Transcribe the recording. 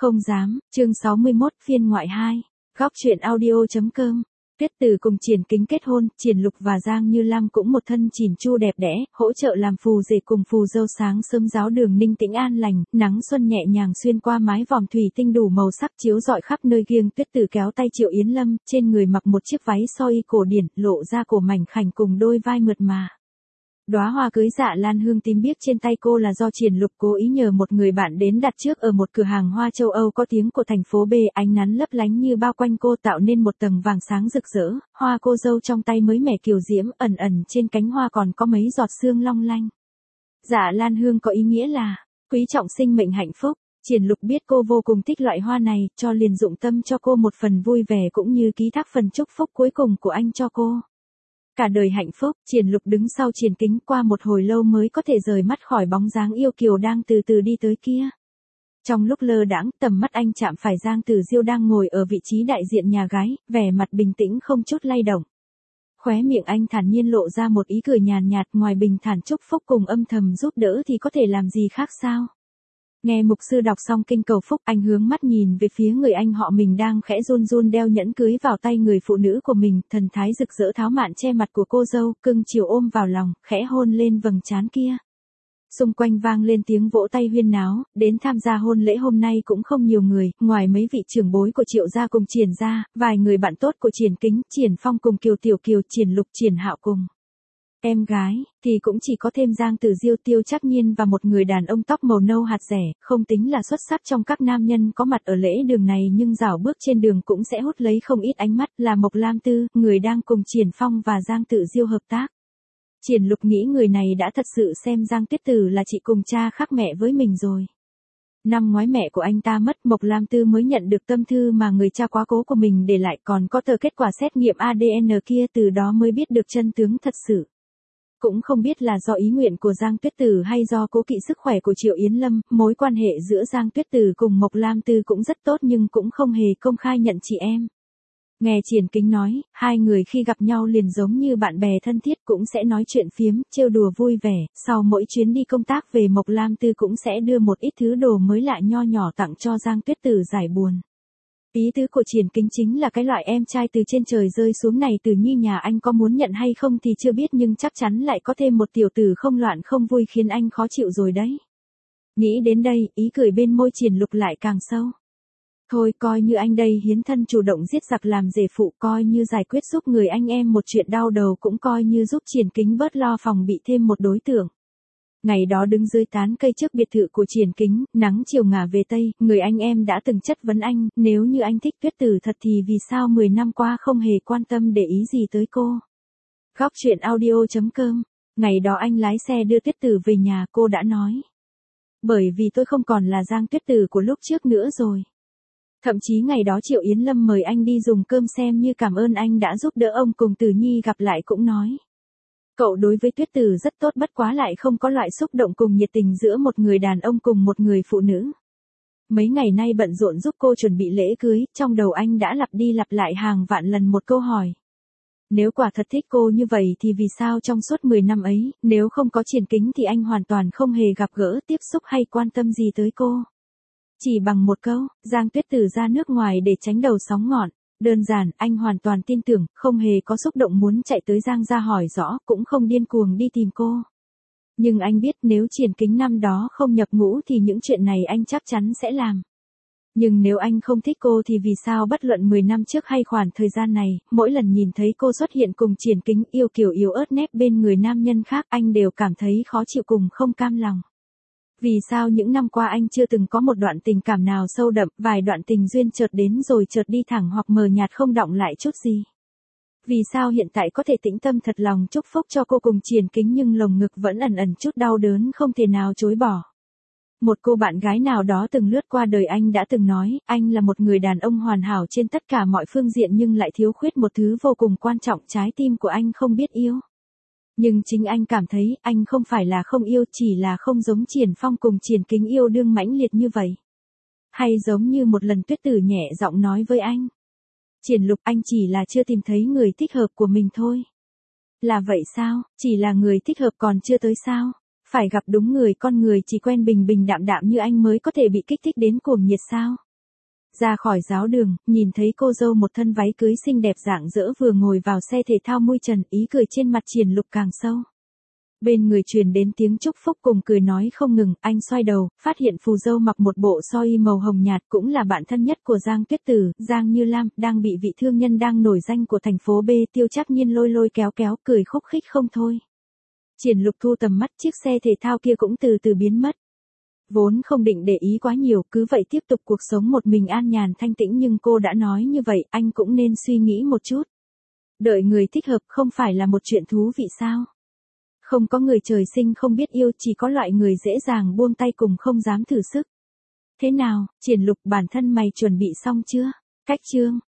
Không dám, chương 61, phiên ngoại 2. Góc truyện audio.com. Tuyết Từ cùng Triển Kính kết hôn, Triển Lục và Giang Như Lam cũng một thân chỉn chu đẹp đẽ, hỗ trợ làm phù rể cùng phù dâu sáng sớm giáo đường ninh tĩnh an lành, nắng xuân nhẹ nhàng xuyên qua mái vòm thủy tinh đủ màu sắc chiếu rọi khắp nơi kiêng. Tuyết Từ kéo tay Triệu Yến Lâm, trên người mặc một chiếc váy soi cổ điển, lộ ra cổ mảnh khảnh cùng đôi vai mượt mà. Đóa hoa cưới dạ lan hương tím biếc trên tay cô là do Triển Lục cố ý nhờ một người bạn đến đặt trước ở một cửa hàng hoa châu Âu có tiếng của thành phố B. Ánh nắng lấp lánh như bao quanh cô tạo nên một tầng vàng sáng rực rỡ, hoa cô dâu trong tay mới mẻ kiều diễm, ẩn ẩn trên cánh hoa còn có mấy giọt sương long lanh. Dạ lan hương có ý nghĩa là quý trọng sinh mệnh hạnh phúc. Triển Lục biết cô vô cùng thích loại hoa này, cho liền dụng tâm cho cô một phần vui vẻ cũng như ký thác phần chúc phúc cuối cùng của anh cho cô. Cả đời hạnh phúc. Triển Lục đứng sau Triển Kính qua một hồi lâu mới có thể rời mắt khỏi bóng dáng yêu kiều đang từ từ đi tới kia. Trong lúc lơ đãng, tầm mắt anh chạm phải Giang Tử Diêu đang ngồi ở vị trí đại diện nhà gái, vẻ mặt bình tĩnh không chút lay động. Khóe miệng anh thản nhiên lộ ra một ý cười nhàn nhạt, ngoài bình thản chúc phúc cùng âm thầm giúp đỡ thì có thể làm gì khác sao? Nghe mục sư đọc xong kinh cầu phúc, anh hướng mắt nhìn về phía người anh họ mình đang khẽ run run đeo nhẫn cưới vào tay người phụ nữ của mình, thần thái rực rỡ tháo mạn che mặt của cô dâu, cưng chiều ôm vào lòng, khẽ hôn lên vầng trán kia. Xung quanh vang lên tiếng vỗ tay huyên náo, đến tham gia hôn lễ hôm nay cũng không nhiều người, ngoài mấy vị trưởng bối của Triệu gia cùng Triển gia, vài người bạn tốt của Triển Kính, Triển Phong cùng Kiều Tiểu Kiều, Triển Lục, Triển Hạo cùng em gái, thì cũng chỉ có thêm Giang Tử Diêu, Tiêu Trác Nhiên và một người đàn ông tóc màu nâu hạt rẻ, không tính là xuất sắc trong các nam nhân có mặt ở lễ đường này nhưng rảo bước trên đường cũng sẽ hút lấy không ít ánh mắt, là Mộc Lam Tư, người đang cùng Triển Phong và Giang Tử Diêu hợp tác. Triển Lục nghĩ người này đã thật sự xem Giang Tuyết Tử là chị cùng cha khác mẹ với mình rồi. Năm ngoái mẹ của anh ta mất, Mộc Lam Tư mới nhận được tâm thư mà người cha quá cố của mình để lại, còn có tờ kết quả xét nghiệm ADN kia, từ đó mới biết được chân tướng thật sự. Cũng không biết là do ý nguyện của Giang Tuyết Tử hay do cố kỵ sức khỏe của Triệu Yến Lâm, mối quan hệ giữa Giang Tuyết Tử cùng Mộc Lam Tư cũng rất tốt nhưng cũng không hề công khai nhận chị em. Nghe Triển Kính nói, hai người khi gặp nhau liền giống như bạn bè thân thiết, cũng sẽ nói chuyện phiếm, trêu đùa vui vẻ, sau mỗi chuyến đi công tác về Mộc Lam Tư cũng sẽ đưa một ít thứ đồ mới lạ nho nhỏ tặng cho Giang Tuyết Tử giải buồn. Ý tứ của Triển Kính chính là cái loại em trai từ trên trời rơi xuống này Tử Nhi nhà anh có muốn nhận hay không thì chưa biết nhưng chắc chắn lại có thêm một tiểu tử không loạn không vui khiến anh khó chịu rồi đấy. Nghĩ đến đây, ý cười bên môi Triển Lục lại càng sâu. Thôi coi như anh đây hiến thân chủ động giết giặc làm rể phụ, coi như giải quyết giúp người anh em một chuyện đau đầu, cũng coi như giúp Triển Kính bớt lo phòng bị thêm một đối tượng. Ngày đó đứng dưới tán cây trước biệt thự của Triển Kính, nắng chiều ngả về Tây, người anh em đã từng chất vấn anh, nếu như anh thích Tuyết Tử thật thì vì sao 10 năm qua không hề quan tâm để ý gì tới cô. Góc truyện audio.com. Ngày đó anh lái xe đưa Tuyết Tử về nhà, cô đã nói. Bởi vì tôi không còn là Giang Tuyết Tử của lúc trước nữa rồi. Thậm chí ngày đó Triệu Yến Lâm mời anh đi dùng cơm xem như cảm ơn anh đã giúp đỡ ông cùng Tử Nhi gặp lại, cũng nói. Cậu đối với Tuyết Tử rất tốt, bất quá lại không có loại xúc động cùng nhiệt tình giữa một người đàn ông cùng một người phụ nữ. Mấy ngày nay bận rộn giúp cô chuẩn bị lễ cưới, trong đầu anh đã lặp đi lặp lại hàng vạn lần một câu hỏi. Nếu quả thật thích cô như vậy thì vì sao trong suốt 10 năm ấy, nếu không có Triển Kính thì anh hoàn toàn không hề gặp gỡ, tiếp xúc hay quan tâm gì tới cô. Chỉ bằng một câu, Giang Tuyết Tử ra nước ngoài để tránh đầu sóng ngọn. Đơn giản, anh hoàn toàn tin tưởng, không hề có xúc động muốn chạy tới Giang gia hỏi rõ, cũng không điên cuồng đi tìm cô. Nhưng anh biết nếu Triển Kính năm đó không nhập ngũ thì những chuyện này anh chắc chắn sẽ làm. Nhưng nếu anh không thích cô thì vì sao bất luận 10 năm trước hay khoảng thời gian này, mỗi lần nhìn thấy cô xuất hiện cùng Triển Kính yêu kiều yếu ớt nép bên người nam nhân khác, anh đều cảm thấy khó chịu cùng không cam lòng. Vì sao những năm qua anh chưa từng có một đoạn tình cảm nào sâu đậm, vài đoạn tình duyên chợt đến rồi chợt đi thẳng hoặc mờ nhạt không đọng lại chút gì? Vì sao hiện tại có thể tĩnh tâm thật lòng chúc phúc cho cô cùng Triển Kính nhưng lồng ngực vẫn ẩn ẩn chút đau đớn không thể nào chối bỏ? Một cô bạn gái nào đó từng lướt qua đời anh đã từng nói, anh là một người đàn ông hoàn hảo trên tất cả mọi phương diện nhưng lại thiếu khuyết một thứ vô cùng quan trọng, trái tim của anh không biết yêu. Nhưng chính anh cảm thấy, anh không phải là không yêu, chỉ là không giống Triển Phong cùng Triển Kính yêu đương mãnh liệt như vậy. Hay giống như một lần Tuyết Tử nhẹ giọng nói với anh. Triển Lục, anh chỉ là chưa tìm thấy người thích hợp của mình thôi. Là vậy sao, chỉ là người thích hợp còn chưa tới sao? Phải gặp đúng người, con người chỉ quen bình bình đạm đạm như anh mới có thể bị kích thích đến cuồng nhiệt sao? Ra khỏi giáo đường, nhìn thấy cô dâu một thân váy cưới xinh đẹp rạng rỡ vừa ngồi vào xe thể thao mui trần, ý cười trên mặt Triển Lục càng sâu. Bên người truyền đến tiếng chúc phúc cùng cười nói không ngừng, anh xoay đầu, phát hiện phù dâu mặc một bộ sơ mi màu hồng nhạt cũng là bạn thân nhất của Giang Tuyết Tử, Giang Như Lam, đang bị vị thương nhân đang nổi danh của thành phố B Tiêu Trác Nhiên lôi lôi kéo kéo, cười khúc khích không thôi. Triển Lục thu tầm mắt, chiếc xe thể thao kia cũng từ từ biến mất. Vốn không định để ý quá nhiều, cứ vậy tiếp tục cuộc sống một mình an nhàn thanh tĩnh, nhưng cô đã nói như vậy, anh cũng nên suy nghĩ một chút. Đợi người thích hợp không phải là một chuyện thú vị sao? Không có người trời sinh không biết yêu, chỉ có loại người dễ dàng buông tay cùng không dám thử sức. Thế nào, Triển Lục, bản thân mày chuẩn bị xong chưa? Cách chương